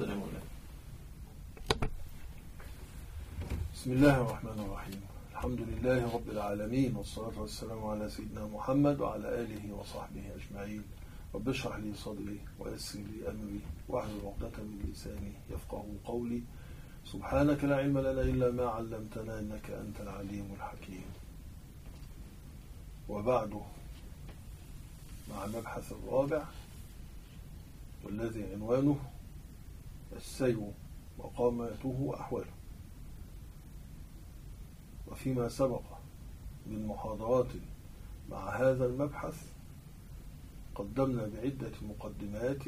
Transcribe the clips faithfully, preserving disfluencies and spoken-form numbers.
تفضل يا مولانا. بسم الله الرحمن الرحيم. الحمد لله رب العالمين، والصلاة والسلام على سيدنا محمد وعلى آله وصحبه أجمعين. رب اشرح لي صدري ويسر لي أمري واحلل عقدة من لساني يفقهوا قولي. سبحانك لا علم لنا إلا ما علمتنا إنك أنت العليم الحكيم. وبعد، مع المبحث الرابع والذي عنوانه السير مقاماته وأحواله. وفيما سبق من محاضرات مع هذا المبحث قدمنا بعدة مقدمات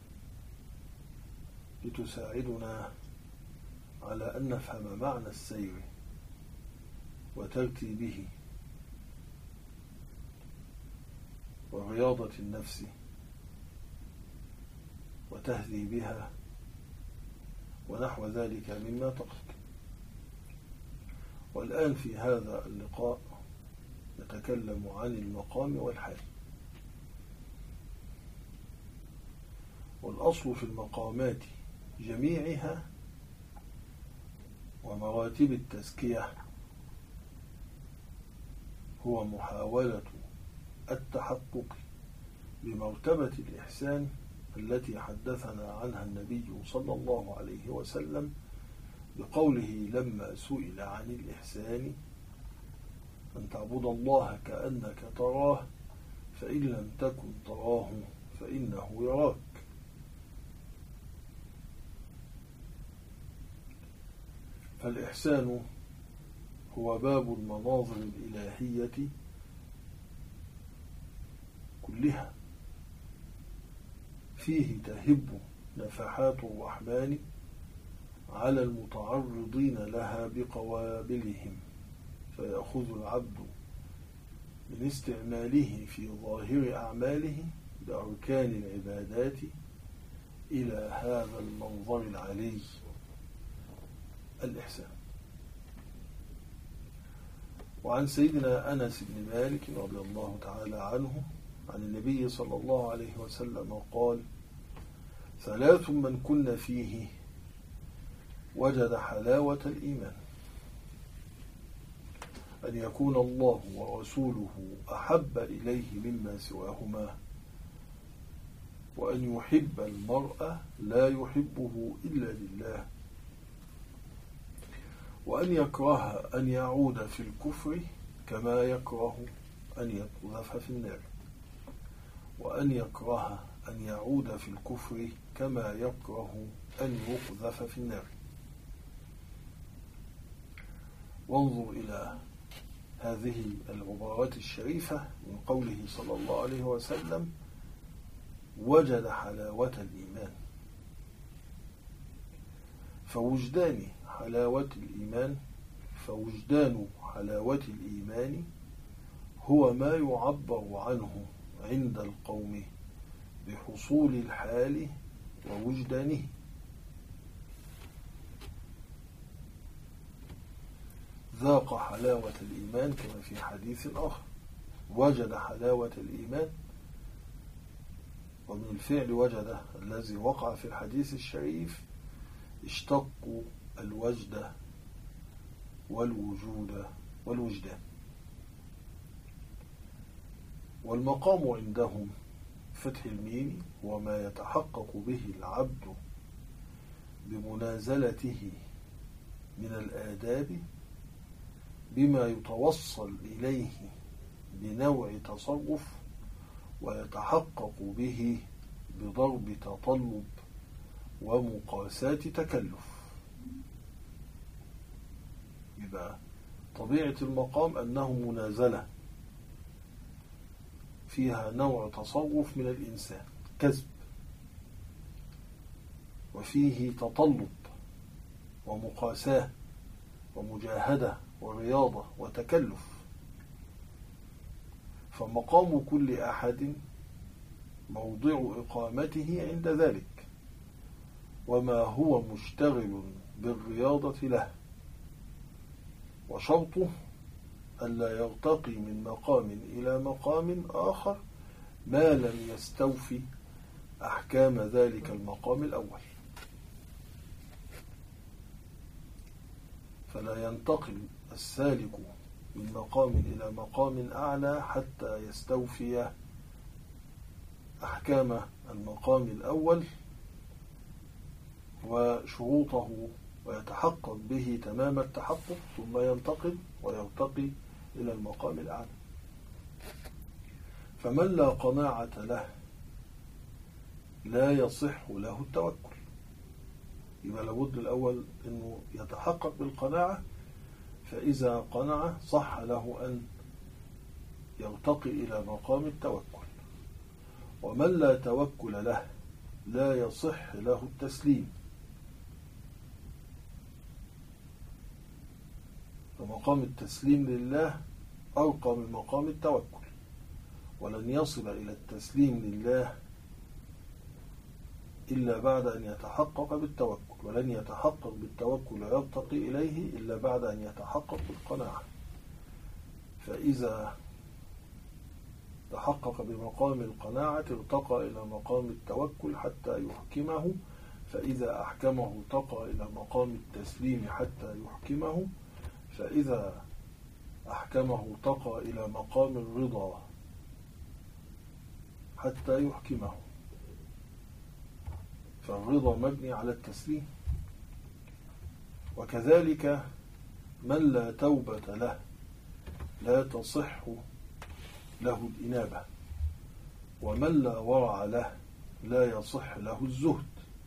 لتساعدنا على أن نفهم معنى السير وترتيبه ورياضة النفس وتهذيبها ونحو ذلك مما تقصد. والآن في هذا اللقاء نتكلم عن المقام والحال. والأصل في المقامات جميعها ومراتب التزكية هو محاولة التحقق بمرتبة الإحسان التي حدثنا عنها النبي صلى الله عليه وسلم بقوله لما سئل عن الإحسان أن تعبد الله كأنك تراه فإن لم تكن تراه فإنه يراك. فالإحسان هو باب المناظر الإلهية كلها، فيه تهب نفحات الرحمن على المتعرضين لها بقوابلهم، فيأخذ العبد من استعماله في ظاهر أعماله بأركان العبادات إلى هذا المنظر العلي الإحسان. وعن سيدنا أنس بن مالك رضي الله تعالى عنه عن النبي صلى الله عليه وسلم قال: ثلاث من كن فيه وجد حلاوة الإيمان: أن يكون الله ورسوله أحب إليه مما سواهما، وأن يحب المرء لا يحبه إلا لله، وأن يكره أن يعود في الكفر كما يكره أن يقذف في النار، وأن يكره أن يعود في الكفر كما يكره أن يقذف في النار. وانظر إلى هذه العبارات الشريفة من قوله صلى الله عليه وسلم: وجد حلاوة الإيمان. فوجدان حلاوة الإيمان فوجدان حلاوة الإيمان هو ما يعبر عنه عند القوم بحصول الحال ووجدانه. ذاق حلاوة الإيمان كما في حديث آخر: وجد حلاوة الإيمان. ومن الفعل وجد الذي وقع في الحديث الشريف اشتقوا الوجد والوجود والوجدان. والمقام عندهم فتح الميم هو ما يتحقق به العبد بمنازلته من الآداب بما يتوصل إليه بنوع تصرف ويتحقق به بضرب تطلب ومقاساة تكلف. يبقى طبيعة المقام أنه منازلة فيها نوع تصرف من الإنسان كسب، وفيه تطلب ومقاساة ومجاهدة ورياضة وتكلف. فمقام كل أحد موضع إقامته عند ذلك، وما هو مشتغل بالرياضة له، وشرطه ألا يرتقي من مقام إلى مقام آخر ما لم يستوفي أحكام ذلك المقام الأول. فلا ينتقل السالك من مقام إلى مقام أعلى حتى يستوفي أحكام المقام الأول وشروطه ويتحقق به تمام التحقق، ثم ينتقل ويرتقي إلى المقام الأعلى. فمن لا قناعة له لا يصح له التوكل. يبقى لابد الأول أنه يتحقق بالقناعة، فإذا قنع صح له أن يرتقي إلى مقام التوكل. ومن لا توكل له لا يصح له التسليم. فمقام التسليم لله أرقى من مقام التوكل، ولن يصل إلى التسليم لله إلا بعد أن يتحقق بالتوكل، ولن يتحقق بالتوكل ويرتقي إليه إلا بعد أن يتحقق بالقناعة. فإذا تحقق بمقام القناعة ارتقى إلى مقام التوكل حتى يحكمه، فإذا أحكمه ارتقى إلى مقام التسليم حتى يحكمه، فإذا أحكمه ارتقى إلى مقام الرضا حتى يحكمه. فالرضا مبني على التسليم. وكذلك من لا توبة له لا تصح له الإنابة، ومن لا ورع له لا يصح له الزهد.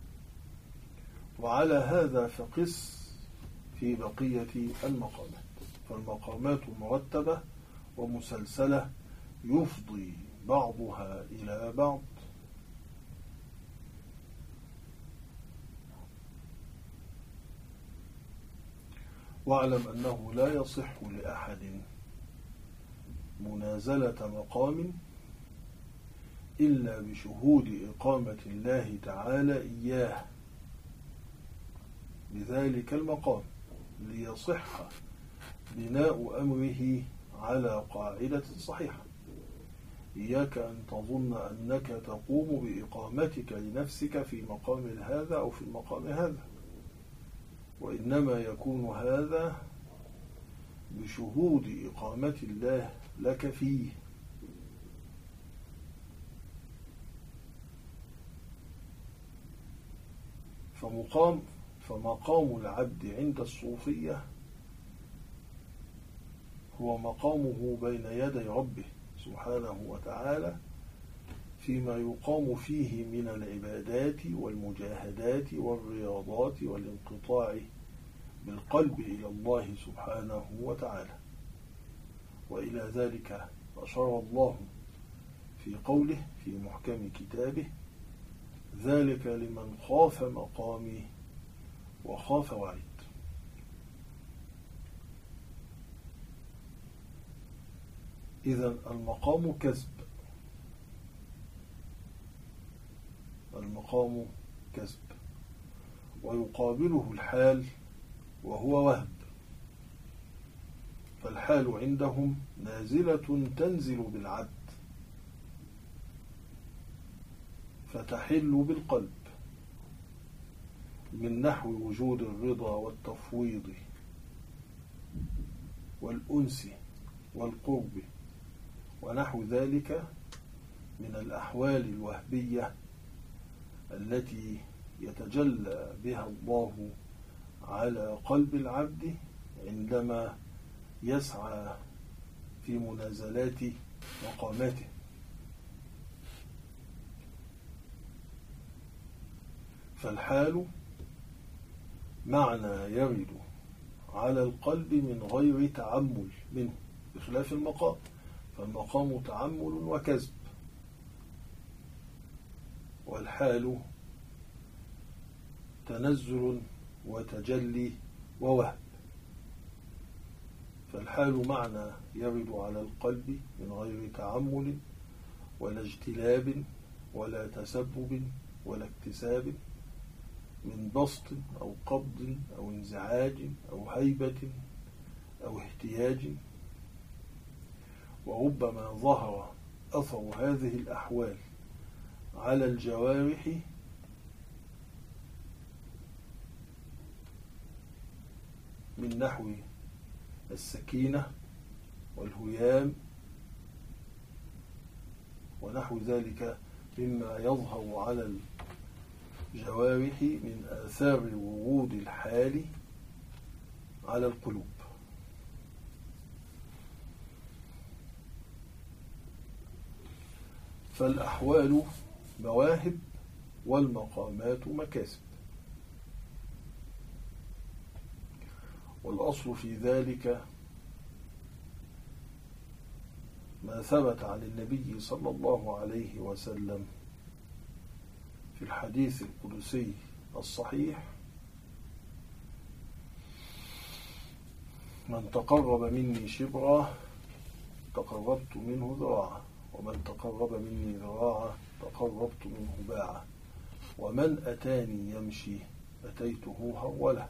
وعلى هذا فقس في بقية المقامات. فالمقامات مرتبة ومسلسلة يفضي بعضها إلى بعض، واعلم أنه لا يصح لأحد منازلة مقام إلا بشهود إقامة الله تعالى إياه بذلك المقام، ليصح بناء أمره على قاعدة صحيحة. إياك أن تظن أنك تقوم بإقامتك لنفسك في مقام هذا أو في المقام هذا، وإنما يكون هذا بشهود إقامة الله لك فيه. فمقام فمقام العبد عند الصوفية هو مقامه بين يدي ربه سبحانه وتعالى فيما يقام فيه من العبادات والمجاهدات والرياضات والانقطاع بالقلب إلى الله سبحانه وتعالى. وإلى ذلك أشار الله في قوله في محكم كتابه: ذلك لمن خاف مقامي وخاف وعيد. إذن المقام كسب، المقام كسب، ويقابله الحال وهو وهب. فالحال عندهم نازلة تنزل بالعبد فتحل بالقلب، من نحو وجود الرضا والتفويض والأنس والقرب ونحو ذلك من الأحوال الوهبية التي يتجلى بها الله على قلب العبد عندما يسعى في منازلات مقاماته. فالحال معنى يرد على القلب من غير تعمل منه، بخلاف المقام، فالمقام تعمل وكسب، والحال تنزل وتجلي ووهب. فالحال معنى يرد على القلب من غير تعمل ولا اجتلاب ولا تسبب ولا اكتساب، من بسط أو قبض أو انزعاج أو هيبة أو احتياج. وربما ظهر أثر هذه الأحوال على الجوارح من نحو السكينة والهيام ونحو ذلك مما يظهر على الجوارح من آثار ورود الحال على القلوب. فالأحوال مواهب والمقامات مكاسب، والأصل في ذلك ما ثبت عن النبي صلى الله عليه وسلم في الحديث القدسي الصحيح: من تقرب مني شبرا تقربت منه ذراعا، ومن تقرب مني ذراعا تقربت منه باعا، ومن أتاني يمشي أتيته هروله.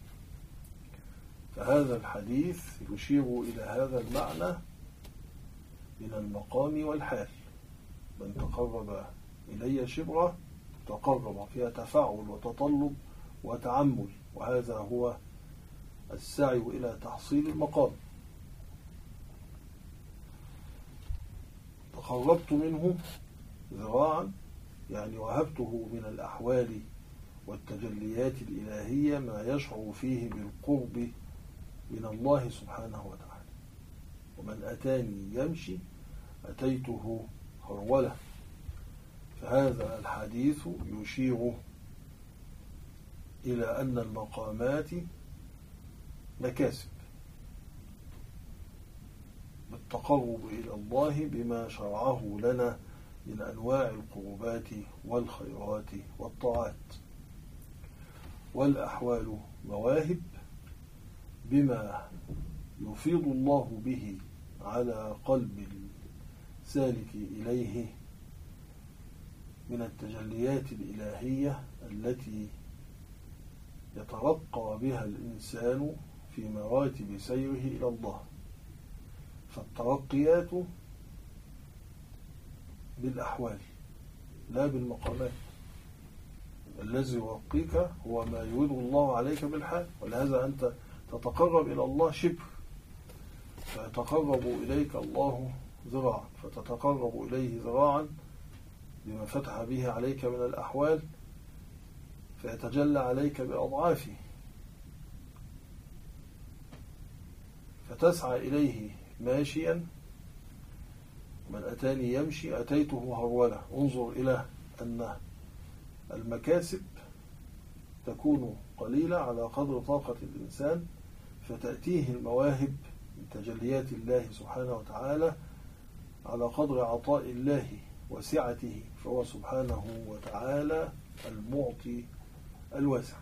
فهذا الحديث يشير إلى هذا المعنى من المقام والحال. من تقرب إلي شبرا تقرب، فيها تفاعل وتطلب وتعمل، وهذا هو السعي إلى تحصيل المقام. تقربت منه ذراعا يعني وهبته من الأحوال والتجليات الإلهية ما يشعر فيه بالقرب من الله سبحانه وتعالى. ومن أتاني يمشي أتيته هرولة. فهذا الحديث يشير إلى أن المقامات مكاسب بالتقرب إلى الله بما شرعه لنا من أنواع القربات والخيرات والطاعات. والأحوال مواهب بما يفيض الله به على قلب السالك إليه من التجليات الإلهية التي يترقى بها الإنسان في مراتب سيره إلى الله. فالترقيات بالأحوال لا بالمقامات. الذي يرقيك هو ما يريد الله عليك بالحال، ولهذا أنت تتقرب إلى الله شبر، فيتقرب إليك الله ذراعا، فتتقرب إليه ذراعا بما فتح به عليك من الأحوال، فيتجلى عليك بأضعافه، فتسعى إليه ماشيا. من أتاني يمشي أتيته هرولة. انظر إلى أن المكاسب تكون قليلة على قدر طاقة الإنسان، فتأتيه المواهب من تجليات الله سبحانه وتعالى على قدر عطاء الله وسعته، فهو سبحانه وتعالى المعطي الواسع.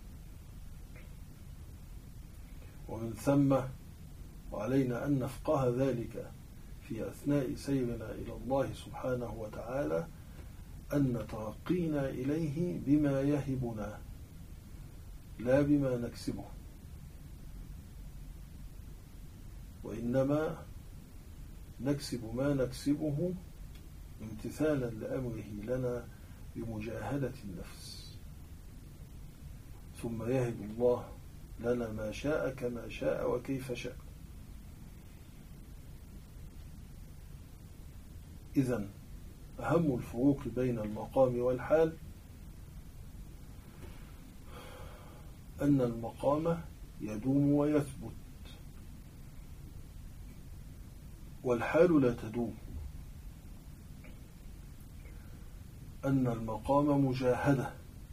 ومن ثم وعلينا أن نفقه ذلك في أثناء سيرنا إلى الله سبحانه وتعالى، أن ترقينا إليه بما يهبنا لا بما نكسبه، وإنما نكسب ما نكسبه امتثالا لأمره لنا بمجاهدة النفس، ثم يهب الله لنا ما شاء كما شاء وكيف شاء. إذن أهم الفروق بين المقام والحال أن المقام يدوم ويثبت، والحال لا تدوم. أن المقام مجاهدة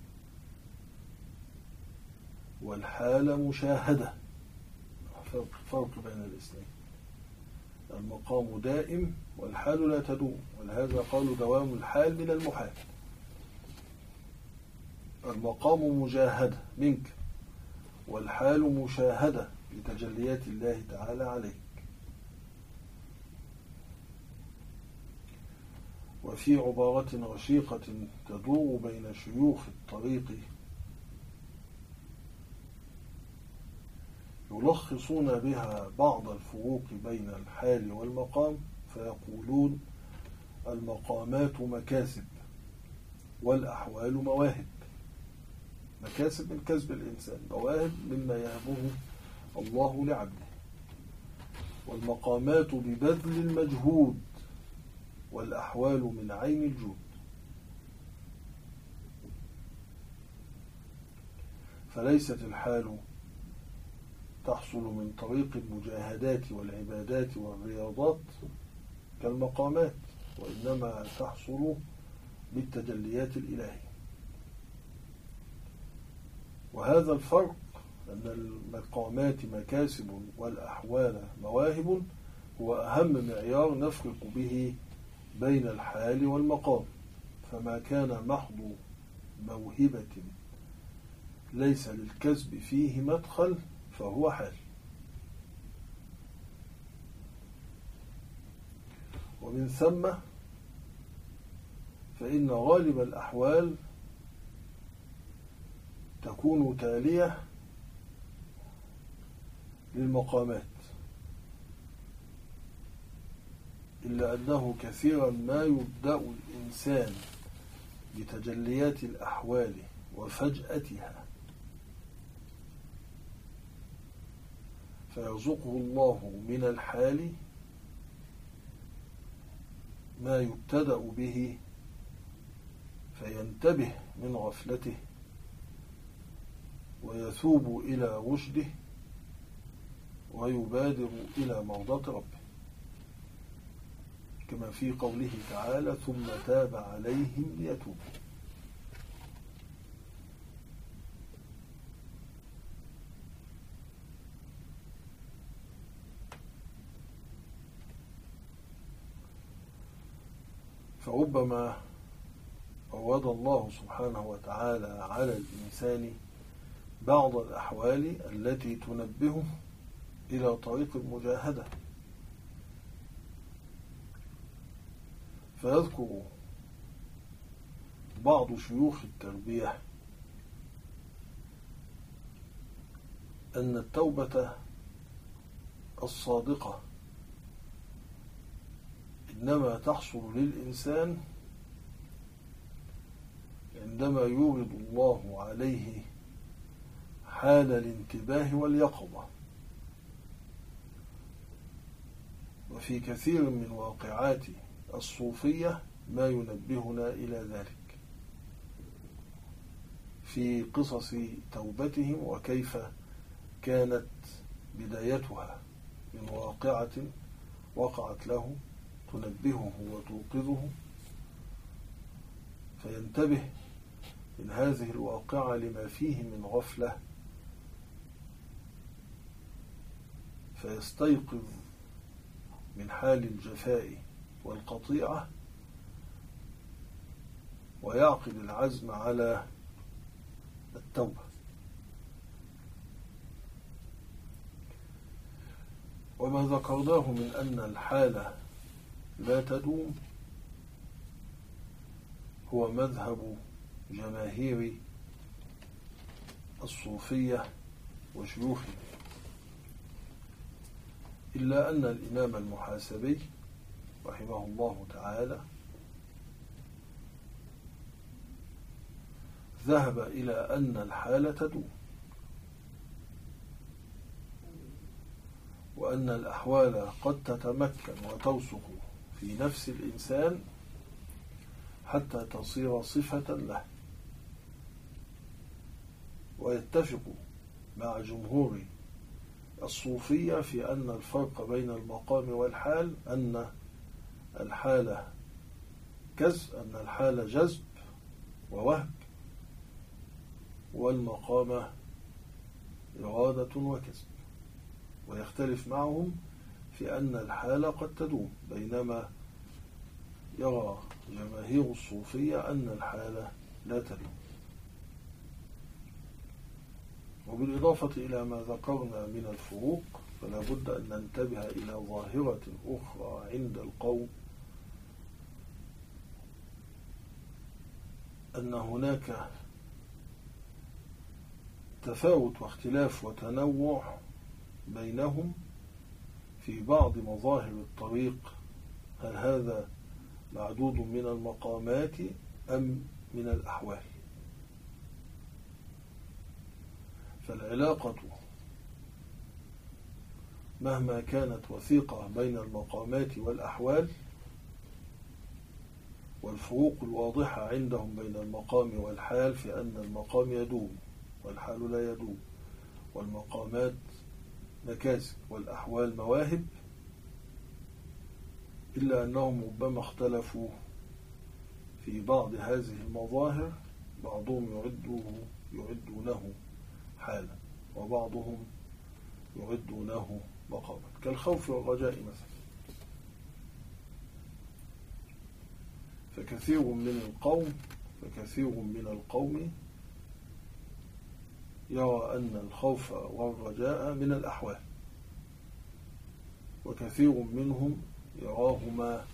والحال مشاهدة، فرق بين الاثنين. المقام دائم والحال لا تدوم، ولهذا قالوا دوام الحال من المحال. المقام مجاهدة منك، والحال مشاهدة لتجليات الله تعالى عليك. وفي عبارة رشيقة تدور بين شيوخ الطريق يلخصون بها بعض الفروق بين الحال والمقام، فيقولون: المقامات مكاسب والأحوال مواهب. مكاسب من كسب الإنسان، مواهب مما يهبه الله لعبده، والمقامات ببذل المجهود، والأحوال من عين الجود. فليست الحال تحصل من طريق المجاهدات والعبادات والرياضات كالمقامات، وإنما تحصل بالتجليات الإلهية. وهذا الفرق أن المقامات مكاسب والأحوال مواهب هو أهم معيار نفرق به بين الحال والمقام. فما كان محض موهبة ليس للكسب فيه مدخل فهو حال. ومن ثم فإن غالب الأحوال تكون تالية للمقامات، إلا أنه كثيرا ما يبدأ الإنسان بتجليات الأحوال وفجأتها فيرزقه الله من الحال ما يبتدأ به فينتبه من غفلته ويثوب إلى رشده ويبادر إلى مرضاة ربه، كما في قوله تعالى: ثم تاب عليهم ليتوبوا. فربما عوض الله سبحانه وتعالى على الإنسان بعض الأحوال التي تنبهه إلى طريق المجاهدة، فيذكر بعض شيوخ التربية أن التوبة الصادقة إنما تحصل للإنسان عندما يورد الله عليه حال الانتباه واليقظة. وفي كثير من واقعات الصوفية ما ينبهنا إلى ذلك في قصص توبتهم وكيف كانت بدايتها من واقعة وقعت له تنبهه وتوقظه فينتبه من هذه الواقعة لما فيه من غفلة فيستيقظ من حال الجفاء والقطيعة ويعقد العزم على التوبة. وما ذكرناه من أن الحالة لا تدوم هو مذهب جماهير الصوفية وشيوخهم، إلا أن الإمام المحاسبي رحمه الله تعالى ذهب إلى أن الحالة تدوم، وأن الأحوال قد تتمكن وتوسخ في نفس الإنسان حتى تصير صفة له. ويتفق مع جمهور الصوفية في أن الفرق بين المقام والحال أن الحالة كذب أن الحالة جذب ووهب، والمقام إرادة وكذب. ويختلف معهم في أن الحالة قد تدوم، بينما يرى جماهير الصوفية أن الحالة لا تدوم. وبالإضافة إلى ما ذكرنا من الفروق فلا بد أن ننتبه إلى ظاهرة أخرى عند القوم، أن هناك تفاوت واختلاف وتنوع بينهم في بعض مظاهر الطريق. هل هذا معدود من المقامات أم من الأحوال؟ فالعلاقة مهما كانت وثيقة بين المقامات والأحوال، والفروق الواضحة عندهم بين المقام والحال في أن المقام يدوم والحال لا يدوم، والمقامات مكاسب والأحوال مواهب، إلا أنهم ربما اختلفوا في بعض هذه المظاهر، بعضهم يعده يعدونه حالا وبعضهم يعدونه مقاما، كالخوف والرجاء مثلا. فكثير من القوم فكثير من القوم يرى أن الخوف والرجاء من الأحوال، وكثير منهم يراهما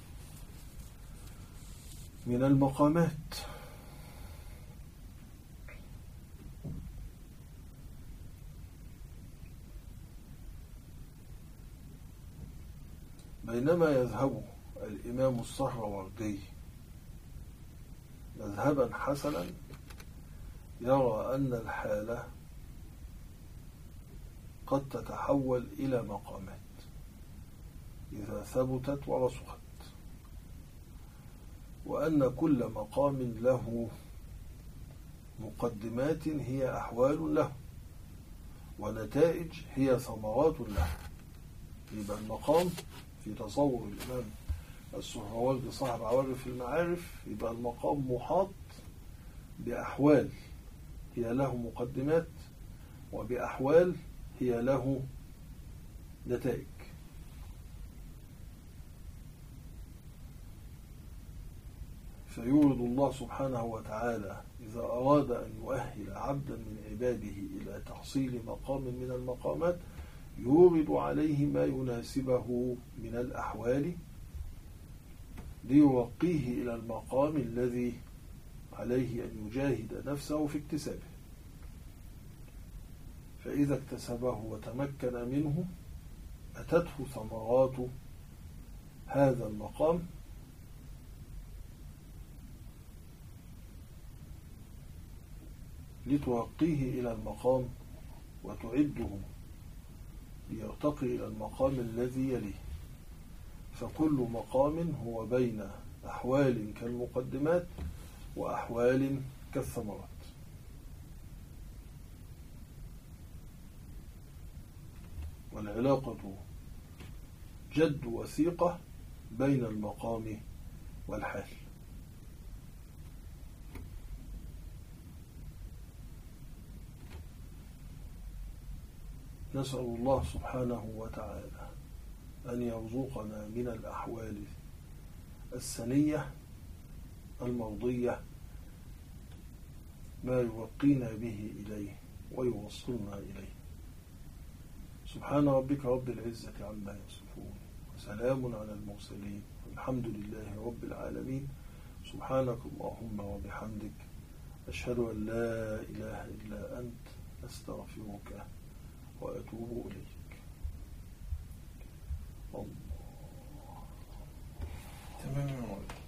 من المقامات. بينما يذهب الإمام السهروردي مذهبا حسنا يرى أن الحالة قد تتحول إلى مقامات إذا ثبتت ورسخت، وأن كل مقام له مقدمات هي أحوال له، ونتائج هي ثمرات له. يبقى المقام في تصور الإمام السهروردي صاحب عوارف المعارف، يبقى المقام محاط بأحوال هي له مقدمات، وبأحوال هي له نتائج. فيورد الله سبحانه وتعالى إذا أراد أن يؤهل عبدا من عباده إلى تحصيل مقام من المقامات، يورد عليه ما يناسبه من الأحوال ليوقيه إلى المقام الذي عليه أن يجاهد نفسه في اكتسابه. فإذا اكتسبه وتمكن منه أتته ثمرات هذا المقام، لتوقيه إلى المقام وتعده ليرتقي إلى المقام الذي يليه. فكل مقام هو بين أحوال كالمقدمات وأحوال كالثمرات. والعلاقة جد وثيقة بين المقام والحال. نسأل الله سبحانه وتعالى أن يرزقنا من الأحوال السنية المرضية ما يوقينا به إليه ويوصلنا إليه. سبحان ربك رب العزة عما يصفون، وسلام على المرسلين، والحمد لله رب العالمين. سبحانك اللهم وبحمدك، أشهد أن لا إله إلا أنت، أستغفرك وأتوب إليك. الله. تمام يا مولانا.